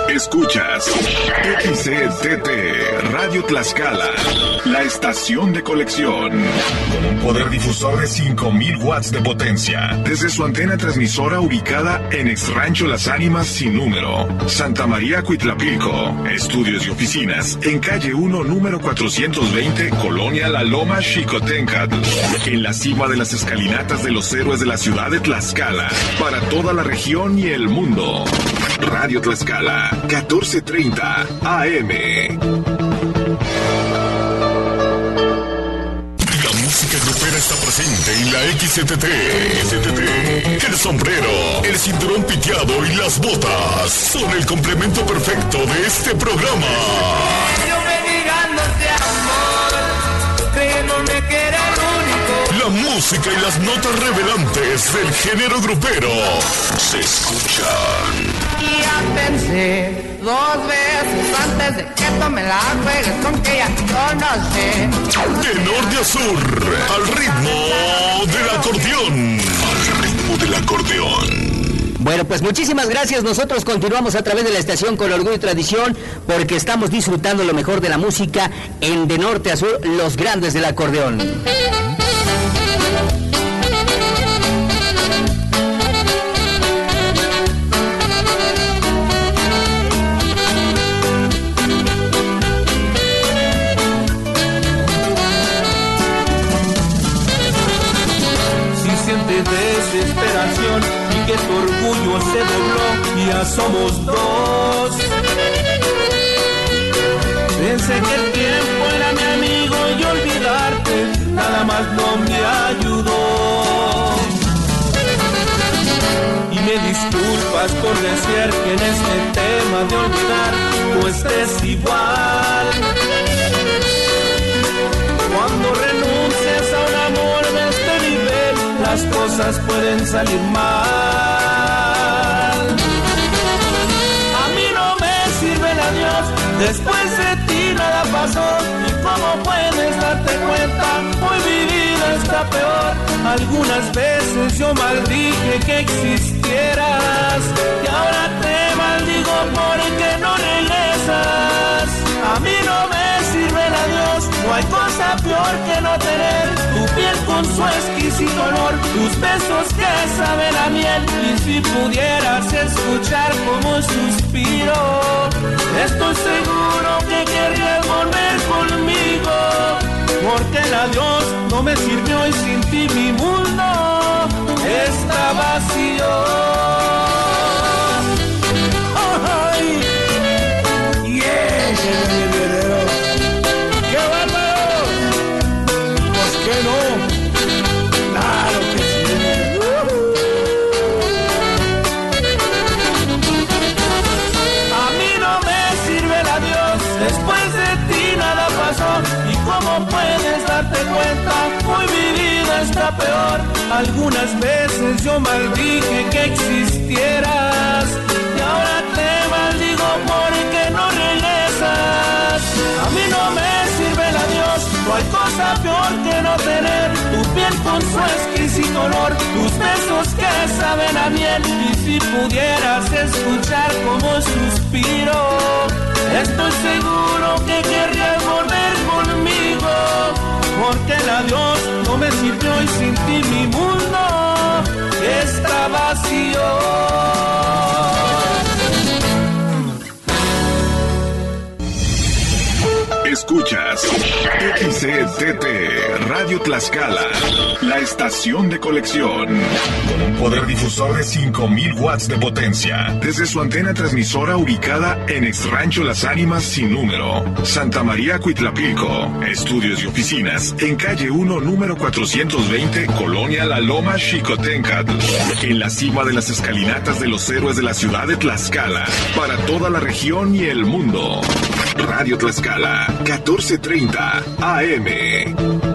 Escuchas XCTT Radio Tlaxcala, la estación de colección, con un poder difusor de 5,000 watts de potencia, desde su antena transmisora ubicada en Ex Rancho Las Ánimas sin número, Santa María Cuitlapilco. Estudios y oficinas en calle 1, número 420, Colonia La Loma, Xicoténcatl, en la cima de las escalinatas de los héroes de la ciudad de Tlaxcala, para toda la región y el mundo. Radio Tlaxcala, 14:30 AM. La música grupera está presente en la XCTT. El sombrero, el cinturón piteado y las botas son el complemento perfecto de este programa. La música y las notas revelantes del género grupero se escuchan. Y ya pensé 2 veces antes de que tome la juegues con que ya conoce. De norte a sur, al ritmo del acordeón. Al ritmo del acordeón. Bueno, pues muchísimas gracias. Nosotros continuamos a través de la estación con orgullo y tradición, porque estamos disfrutando lo mejor de la música en de norte a sur, los grandes del acordeón. Desesperación y que tu orgullo se dobló y ya somos 2. Pensé que el tiempo era mi amigo y olvidarte nada más no me ayudó. Y me disculpas por decir que en este tema de olvidar tú estés igual. Cuando renuncies a un amor de este nivel, las cosas pueden salir mal. A mí no me sirve el adiós, después de ti nada pasó. Y como puedes darte cuenta, hoy mi vida está peor. Algunas veces yo maldije que existieras y ahora te maldigo porque no regresas. A mí no me sirve el adiós, no hay cosa peor que no tener tu piel con su exquisito olor, tus besos que saben a miel. Y si pudieras escuchar como suspiro, estoy seguro que querrías volver conmigo, porque el adiós no me sirvió y sin ti mi mundo está vacío. ¡Ay! ¡Yeah! ¡Qué bárbaro! Pues que no, claro que sí. A mí no me sirve el adiós, después de ti nada pasó. Y como puedes darte cuenta, hoy mi vida está peor. Algunas veces yo maldije que existieras y ahora te maldigo porque no regresas. A mí no me sirve el adiós, no hay cosa peor que no tener tu piel con su exquisito olor, tus besos que saben a miel. Y si pudieras escuchar como suspiro, estoy seguro que querrías volver conmigo, porque el adiós no me sirvió y sin ti mi mundo está vacío. Escuchas XCTT Radio Tlaxcala, la estación de colección, con un poder difusor de 5,000 watts de potencia, desde su antena transmisora ubicada en Ex Rancho Las Ánimas sin número, Santa María Cuitlapilco. Estudios y oficinas en calle 1, número 420, Colonia La Loma, Xicoténcatl, en la cima de las escalinatas de los héroes de la ciudad de Tlaxcala, para toda la región y el mundo. Radio Tlaxcala, 14:30 AM.